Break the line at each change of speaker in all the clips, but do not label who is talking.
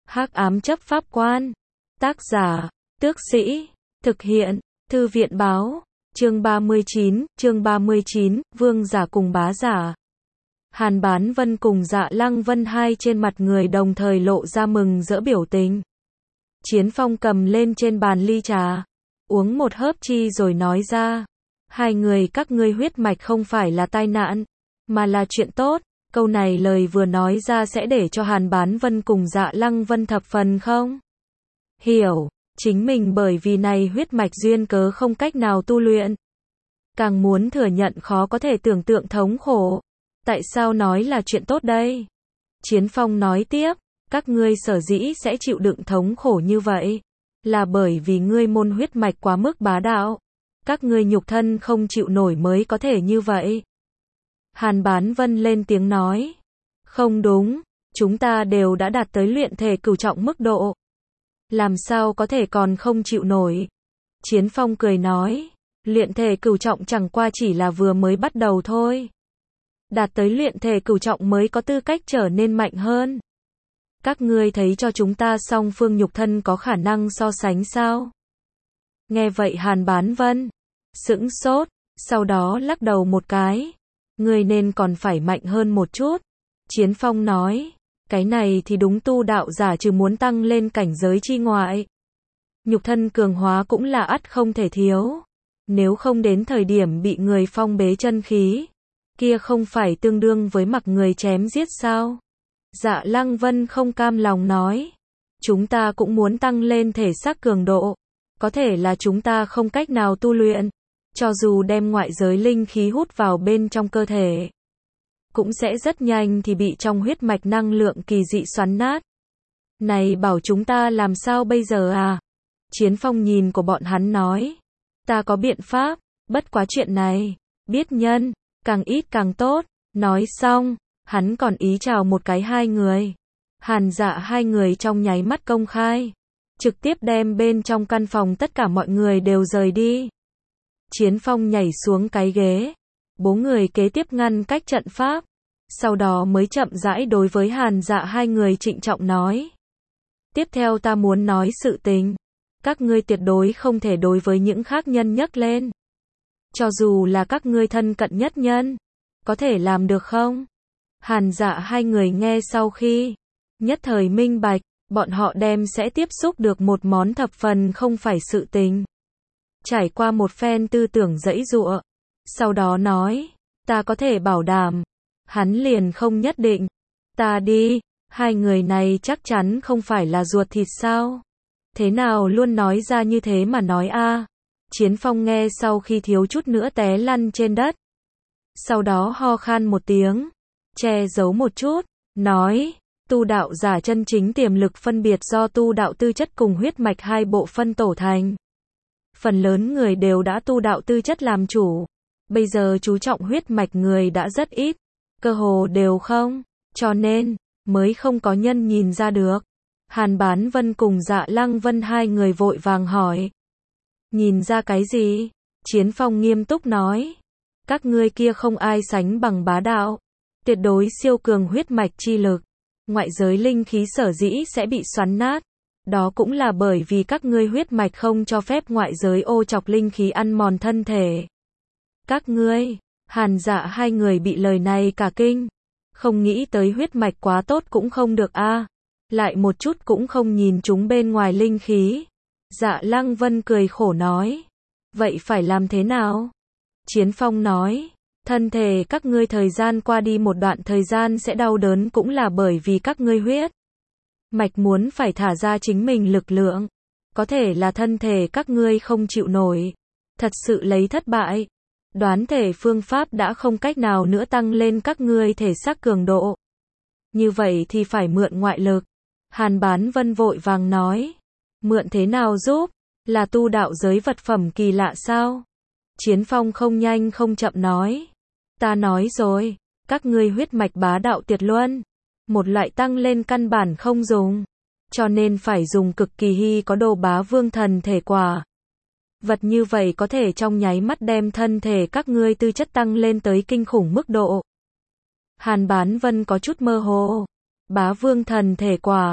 Hắc ám chấp pháp quan. Tác giả, Tước Sĩ. Thực hiện, Thư viện báo. Chương 39, Vương giả cùng bá giả. Hàn Bán Vân cùng Dạ Lăng Vân hai trên mặt người đồng thời lộ ra mừng rỡ biểu tình. Chiến Phong cầm lên trên bàn ly trà, uống một hớp chi rồi nói ra. Hai người các ngươi huyết mạch không phải là tai nạn, mà là chuyện tốt. Câu này lời vừa nói ra sẽ để cho Hàn Bán Vân cùng Dạ Lăng Vân thập phần không hiểu, chính mình bởi vì này huyết mạch duyên cớ không cách nào tu luyện. Càng muốn thừa nhận khó có thể tưởng tượng thống khổ. Tại sao nói là chuyện tốt đây? Chiến Phong nói tiếp, các ngươi sở dĩ sẽ chịu đựng thống khổ như vậy, là bởi vì ngươi môn huyết mạch quá mức bá đạo. Các ngươi nhục thân không chịu nổi mới có thể như vậy. Hàn Bán Vân lên tiếng nói. Không đúng, chúng ta đều đã đạt tới luyện thể cửu trọng mức độ. Làm sao có thể còn không chịu nổi? Chiến Phong cười nói. Luyện thể cửu trọng chẳng qua chỉ là vừa mới bắt đầu thôi. Đạt tới luyện thể cửu trọng mới có tư cách trở nên mạnh hơn. Các ngươi thấy cho chúng ta song phương nhục thân có khả năng so sánh sao? Nghe vậy Hàn Bán Vân sững sốt, sau đó lắc đầu một cái. Ngươi nên còn phải mạnh hơn một chút. Chiến Phong nói, cái này thì đúng, tu đạo giả trừ muốn tăng lên cảnh giới chi ngoại, nhục thân cường hóa cũng là ắt không thể thiếu. Nếu không đến thời điểm bị người phong bế chân khí, kia không phải tương đương với mặc người chém giết sao? Dạ Lăng Vân không cam lòng nói, chúng ta cũng muốn tăng lên thể xác cường độ, có thể là chúng ta không cách nào tu luyện, cho dù đem ngoại giới linh khí hút vào bên trong cơ thể, cũng sẽ rất nhanh thì bị trong huyết mạch năng lượng kỳ dị xoắn nát. Này bảo chúng ta làm sao bây giờ à? Chiến Phong nhìn của bọn hắn nói, ta có biện pháp, bất quá chuyện này, biết nhân, càng ít càng tốt. Nói xong, hắn còn ý chào một cái hai người. Hàn Dạ hai người trong nháy mắt công khai, trực tiếp đem bên trong căn phòng tất cả mọi người đều rời đi. Chiến Phong nhảy xuống cái ghế, bố người kế tiếp ngăn cách trận pháp, sau đó mới chậm rãi đối với Hàn Dạ hai người trịnh trọng nói. Tiếp theo ta muốn nói sự tình, các ngươi tuyệt đối không thể đối với những khác nhân nhắc lên. Cho dù là các ngươi thân cận nhất nhân, có thể làm được không? Hàn Dạ hai người nghe sau khi nhất thời minh bạch, bọn họ đem sẽ tiếp xúc được một món thập phần không phải sự tình. Trải qua một phen tư tưởng giãy giụa, sau đó nói, ta có thể bảo đảm. Hắn liền không nhất định. Ta đi, hai người này chắc chắn không phải là ruột thịt sao? Thế nào luôn nói ra như thế mà nói a? Chiến Phong nghe sau khi thiếu chút nữa té lăn trên đất. Sau đó ho khan một tiếng, che giấu một chút, nói, tu đạo giả chân chính tiềm lực phân biệt do tu đạo tư chất cùng huyết mạch hai bộ phân tổ thành. Phần lớn người đều đã tu đạo tư chất làm chủ. Bây giờ chú trọng huyết mạch người đã rất ít, cơ hồ đều không, cho nên mới không có nhân nhìn ra được. Hàn Bán Vân cùng Dạ Lăng Vân hai người vội vàng hỏi. Nhìn ra cái gì? Chiến Phong nghiêm túc nói. Các ngươi kia không ai sánh bằng bá đạo, tuyệt đối siêu cường huyết mạch chi lực. Ngoại giới linh khí sở dĩ sẽ bị xoắn nát, đó cũng là bởi vì các ngươi huyết mạch không cho phép ngoại giới ô chọc linh khí ăn mòn thân thể. Các ngươi, Hàn Dạ hai người bị lời này cả kinh. Không nghĩ tới huyết mạch quá tốt cũng không được a, lại một chút cũng không nhìn chúng bên ngoài linh khí. Dạ Lăng Vân cười khổ nói. Vậy phải làm thế nào? Chiến Phong nói. Thân thể các ngươi thời gian qua đi một đoạn thời gian sẽ đau đớn cũng là bởi vì các ngươi huyết mạch muốn phải thả ra chính mình lực lượng. Có thể là thân thể các ngươi không chịu nổi, thật sự lấy thất bại. Đoán thể phương pháp đã không cách nào nữa tăng lên các ngươi thể xác cường độ. Như vậy thì phải mượn ngoại lực. Hàn Bán Vân vội vàng nói. Mượn thế nào giúp? Là tu đạo giới vật phẩm kỳ lạ sao? Chiến Phong không nhanh không chậm nói. Ta nói rồi, các ngươi huyết mạch bá đạo tuyệt luân, một loại tăng lên căn bản không dùng, cho nên phải dùng cực kỳ hy có đồ bá vương thần thể quả. Vật như vậy có thể trong nháy mắt đem thân thể các ngươi tư chất tăng lên tới kinh khủng mức độ. Hàn Bán Vân có chút mơ hồ. Bá vương thần thể quả.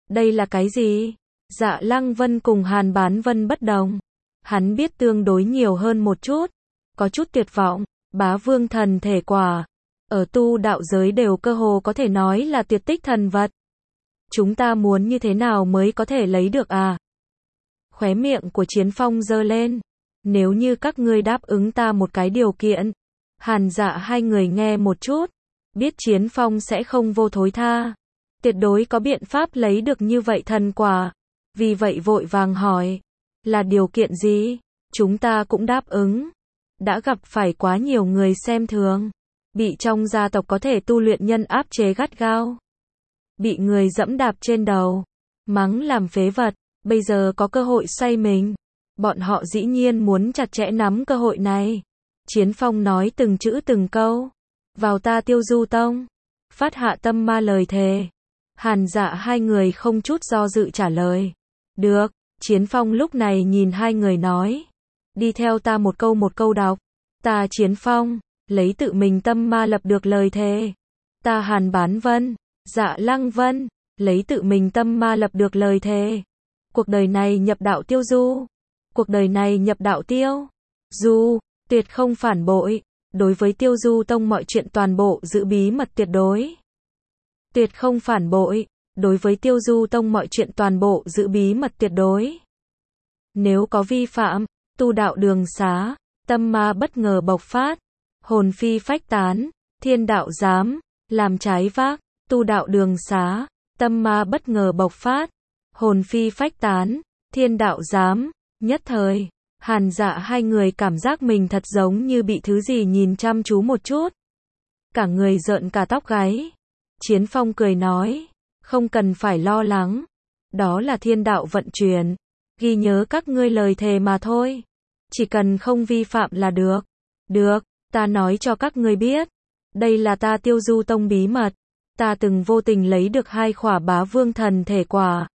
Đây là cái gì? Dạ Lăng Vân cùng Hàn Bán Vân bất đồng. Hắn biết tương đối nhiều hơn một chút. Có chút tuyệt vọng. Bá vương thần thể quả. Ở tu đạo giới đều cơ hồ có thể nói là tuyệt tích thần vật. Chúng ta muốn như thế nào mới có thể lấy được à? Khóe miệng của Chiến Phong giơ lên. Nếu như các ngươi đáp ứng ta một cái điều kiện. Hàn Dạ hai người nghe một chút. Biết Chiến Phong sẽ không vô thối tha. Tuyệt đối có biện pháp lấy được như vậy thần quả. Vì vậy vội vàng hỏi. Là điều kiện gì? Chúng ta cũng đáp ứng. Đã gặp phải quá nhiều người xem thường. Bị trong gia tộc có thể tu luyện nhân áp chế gắt gao. Bị người dẫm đạp trên đầu. Mắng làm phế vật. Bây giờ có cơ hội xoay mình. Bọn họ dĩ nhiên muốn chặt chẽ nắm cơ hội này. Chiến Phong nói từng chữ từng câu. Vào ta Tiêu Du Tông. Phát hạ tâm ma lời thề. Hàn Dạ hai người không chút do dự trả lời. Được. Chiến Phong lúc này nhìn hai người nói. Đi theo ta một câu đọc. Ta Chiến Phong. Lấy tự mình tâm ma lập được lời thề. Ta Hàn Bán Vân. Dạ Lăng Vân. Lấy tự mình tâm ma lập được lời thề. Cuộc đời này nhập đạo Tiêu Du. Cuộc đời này nhập đạo Tiêu Du. Tuyệt không phản bội. Đối với Tiêu Du Tông mọi chuyện toàn bộ giữ bí mật tuyệt đối. Tuyệt không phản bội. Đối với Tiêu Du Tông mọi chuyện toàn bộ giữ bí mật tuyệt đối. Nếu có vi phạm, tu đạo đường xá, tâm ma bất ngờ bộc phát, hồn phi phách tán, thiên đạo giám, làm trái vác, tu đạo đường xá, tâm ma bất ngờ bộc phát, hồn phi phách tán, thiên đạo giám, nhất thời. Hàn Dạ hai người cảm giác mình thật giống như bị thứ gì nhìn chăm chú một chút. Cả người rợn cả tóc gáy. Chiến Phong cười nói, không cần phải lo lắng. Đó là thiên đạo vận chuyển. Ghi nhớ các ngươi lời thề mà thôi. Chỉ cần không vi phạm là được. Được, ta nói cho các ngươi biết. Đây là ta Tiêu Du Tông bí mật. Ta từng vô tình lấy được 2 khỏa bá vương thần thể quả.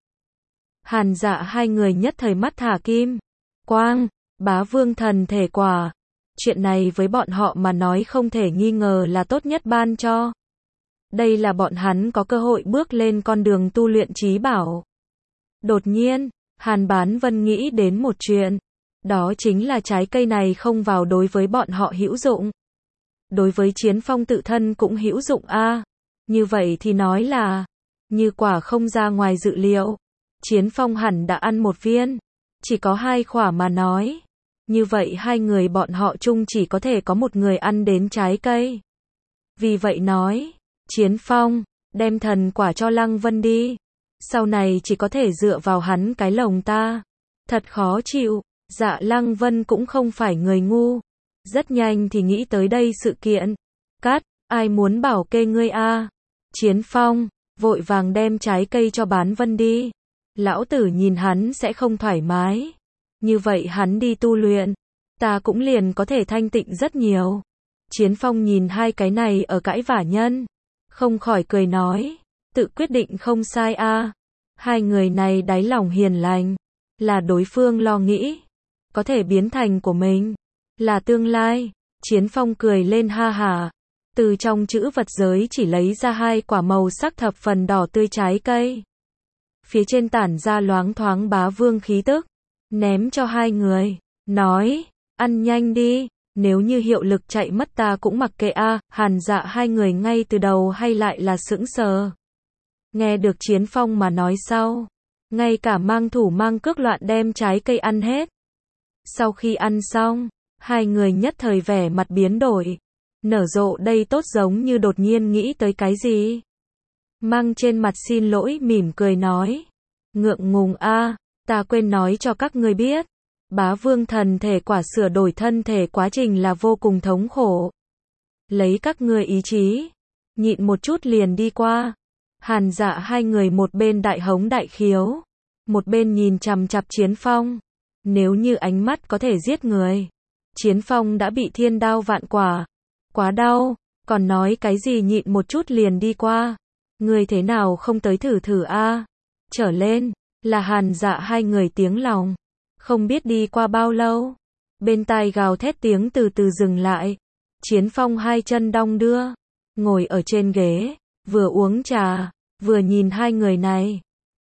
Hàn Dạ hai người nhất thời mắt thả kim. Quang. Bá vương thần thể quả. Chuyện này với bọn họ mà nói không thể nghi ngờ là tốt nhất ban cho. Đây là bọn hắn có cơ hội bước lên con đường tu luyện trí bảo. Đột nhiên, Hàn Bán Vân nghĩ đến một chuyện. Đó chính là trái cây này không vào đối với bọn họ hữu dụng. Đối với Chiến Phong tự thân cũng hữu dụng a. Như vậy thì nói là, như quả không ra ngoài dự liệu. Chiến Phong hẳn đã ăn một viên. Chỉ có 2 khỏa mà nói. Như vậy hai người bọn họ chung chỉ có thể có một người ăn đến trái cây. Vì vậy nói, Chiến Phong, đem thần quả cho Lăng Vân đi. Sau này chỉ có thể dựa vào hắn cái lồng ta. Thật khó chịu. Dạ Lăng Vân cũng không phải người ngu. Rất nhanh thì nghĩ tới đây sự kiện. Cắt, ai muốn bảo kê ngươi a? Chiến Phong, vội vàng đem trái cây cho Bán Vân đi. Lão tử nhìn hắn sẽ không thoải mái. Như vậy hắn đi tu luyện, ta cũng liền có thể thanh tịnh rất nhiều. Chiến Phong nhìn hai cái này ở cãi vả nhân, không khỏi cười nói, tự quyết định không sai a. Hai người này đáy lòng hiền lành, là đối phương lo nghĩ, có thể biến thành của mình, là tương lai. Chiến Phong cười lên ha hả, từ trong chữ vật giới chỉ lấy ra 2 quả màu sắc thập phần đỏ tươi trái cây. Phía trên tản ra loáng thoáng bá vương khí tức. Ném cho hai người, nói, ăn nhanh đi, nếu như hiệu lực chạy mất ta cũng mặc kệ a. Hàn Dạ hai người ngay từ đầu hay lại là sững sờ. Nghe được Chiến Phong mà nói sau, ngay cả mang thủ mang cước loạn đem trái cây ăn hết. Sau khi ăn xong, hai người nhất thời vẻ mặt biến đổi. Nở rộ đây tốt giống như đột nhiên nghĩ tới cái gì. Mang trên mặt xin lỗi mỉm cười nói, ngượng ngùng a. Ta quên nói cho các ngươi biết, bá vương thần thể quả sửa đổi thân thể quá trình là vô cùng thống khổ. Lấy các ngươi ý chí, nhịn một chút liền đi qua. Hàn Dạ hai người một bên đại hống đại khiếu, một bên nhìn chằm chằm Chiến Phong. Nếu như ánh mắt có thể giết người, Chiến Phong đã bị thiên đao vạn quả. Quá đau, còn nói cái gì nhịn một chút liền đi qua. Ngươi thế nào không tới thử thử a? Trở lên. Là Hàn Dạ hai người tiếng lòng. Không biết đi qua bao lâu. Bên tai gào thét tiếng từ từ dừng lại. Chiến Phong 2 chân đong đưa. Ngồi ở trên ghế. Vừa uống trà. Vừa nhìn hai người này.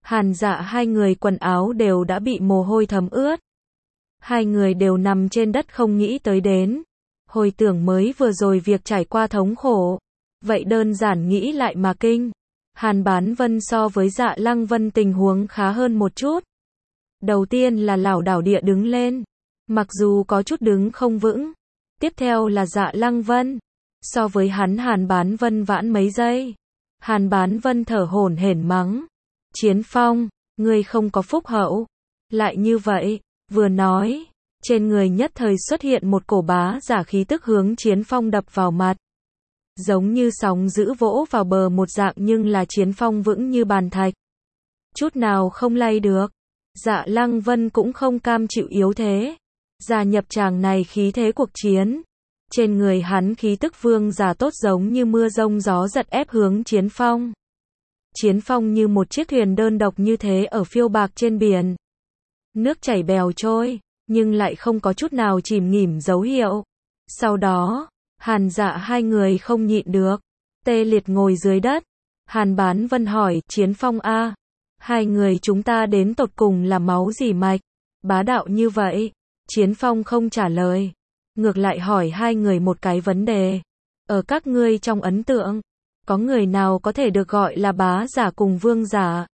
Hàn Dạ hai người quần áo đều đã bị mồ hôi thấm ướt. Hai người đều nằm trên đất không nghĩ tới đến. Hồi tưởng mới vừa rồi việc trải qua thống khổ. Vậy đơn giản nghĩ lại mà kinh. Hàn Bán Vân so với Dạ Lăng Vân tình huống khá hơn một chút. Đầu tiên là lảo đảo địa đứng lên. Mặc dù có chút đứng không vững. Tiếp theo là Dạ Lăng Vân. So với hắn Hàn Bán Vân vãn mấy giây. Hàn Bán Vân thở hổn hển mắng. Chiến Phong, ngươi không có phúc hậu. Lại như vậy, vừa nói, trên người nhất thời xuất hiện một cổ bá giả khí tức hướng Chiến Phong đập vào mặt. Giống như sóng dữ vỗ vào bờ một dạng nhưng là Chiến Phong vững như bàn thạch. Chút nào không lay được. Dạ Lăng Vân cũng không cam chịu yếu thế. Gia nhập tràng này khí thế cuộc chiến. Trên người hắn khí tức vương giả tốt giống như mưa rông gió giật ép hướng Chiến Phong. Chiến Phong như một chiếc thuyền đơn độc như thế ở phiêu bạc trên biển. Nước chảy bèo trôi, nhưng lại không có chút nào chìm nghỉm dấu hiệu. Sau đó, Hàn Dạ hai người không nhịn được, tê liệt ngồi dưới đất. Hàn Bán Vân hỏi, Chiến Phong a, hai người chúng ta đến tột cùng là máu gì mạch, bá đạo như vậy? Chiến Phong không trả lời, ngược lại hỏi hai người một cái vấn đề. Ở các ngươi trong ấn tượng, có người nào có thể được gọi là bá giả cùng vương giả?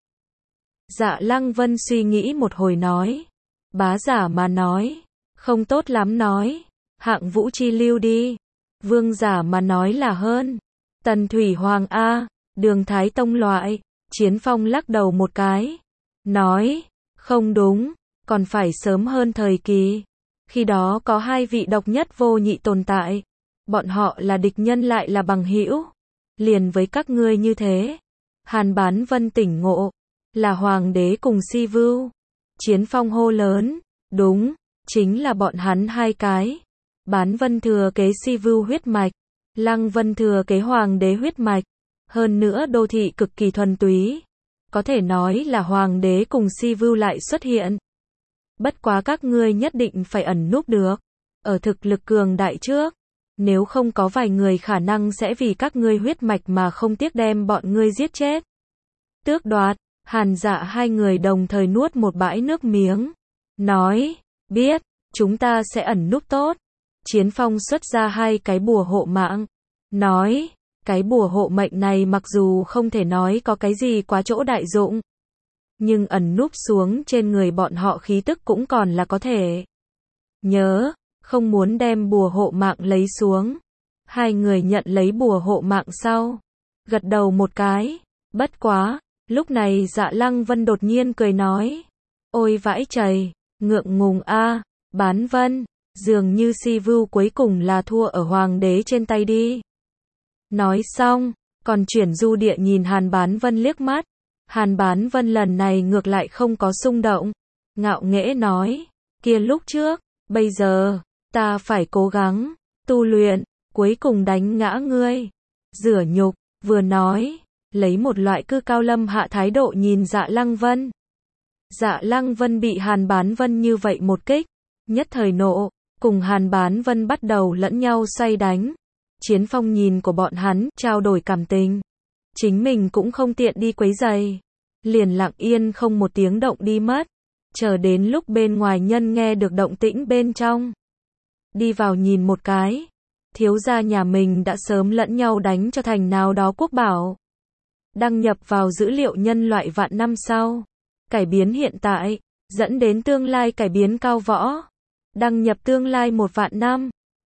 Dạ Lăng Vân suy nghĩ một hồi nói. Bá giả mà nói, không tốt lắm nói. Hạng Vũ Chi lưu đi. Vương giả mà nói là hơn. Tần Thủy Hoàng A, Đường Thái Tông loại. Chiến Phong lắc đầu một cái. Nói, không đúng, còn phải sớm hơn thời kỳ. Khi đó có hai vị độc nhất vô nhị tồn tại. Bọn họ là địch nhân lại là bằng hữu. Liền với các ngươi như thế. Hàn Bán Vân tỉnh ngộ. Là hoàng đế cùng Si Vưu. Chiến Phong hô lớn. Đúng, chính là bọn hắn hai cái. Bán Vân thừa kế Si Vưu huyết mạch. Lăng Vân thừa kế hoàng đế huyết mạch. Hơn nữa đô thị cực kỳ thuần túy. Có thể nói là hoàng đế cùng Si Vưu lại xuất hiện. Bất quá các ngươi nhất định phải ẩn núp được. Ở thực lực cường đại trước. Nếu không có vài người khả năng sẽ vì các ngươi huyết mạch mà không tiếc đem bọn ngươi giết chết. Tước đoạt, Hàn Dạ hai người đồng thời nuốt một bãi nước miếng. Nói, biết, chúng ta sẽ ẩn núp tốt. Chiến Phong xuất ra hai cái bùa hộ mạng. Nói, cái bùa hộ mệnh này mặc dù không thể nói có cái gì quá chỗ đại dụng. Nhưng ẩn núp xuống trên người bọn họ khí tức cũng còn là có thể. Nhớ, không muốn đem bùa hộ mạng lấy xuống. Hai người nhận lấy bùa hộ mạng sau. Gật đầu một cái. Bất quá, lúc này Dạ Lăng Vân đột nhiên cười nói. Ôi vãi chày, ngượng ngùng a, Bán Vân, dường như Si Vưu cuối cùng là thua ở hoàng đế trên tay đi. Nói xong, còn chuyển du địa nhìn Hàn Bán Vân liếc mắt. Hàn Bán Vân lần này ngược lại không có xung động. Ngạo nghễ nói, kia lúc trước, bây giờ, ta phải cố gắng, tu luyện, cuối cùng đánh ngã ngươi. Rửa nhục, vừa nói, lấy một loại cư cao lâm hạ thái độ nhìn Dạ Lăng Vân. Dạ Lăng Vân bị Hàn Bán Vân như vậy một kích, nhất thời nộ, cùng Hàn Bán Vân bắt đầu lẫn nhau xoay đánh. Chiến Phong nhìn của bọn hắn, trao đổi cảm tình. Chính mình cũng không tiện đi quấy giày. Liền lặng yên không một tiếng động đi mất. Chờ đến lúc bên ngoài nhân nghe được động tĩnh bên trong. Đi vào nhìn một cái. Thiếu gia nhà mình đã sớm lẫn nhau đánh cho thành nào đó quốc bảo. Đăng nhập vào dữ liệu nhân loại vạn năm sau. Cải biến hiện tại, dẫn đến tương lai cải biến cao võ. Đăng nhập tương lai 1 vạn năm.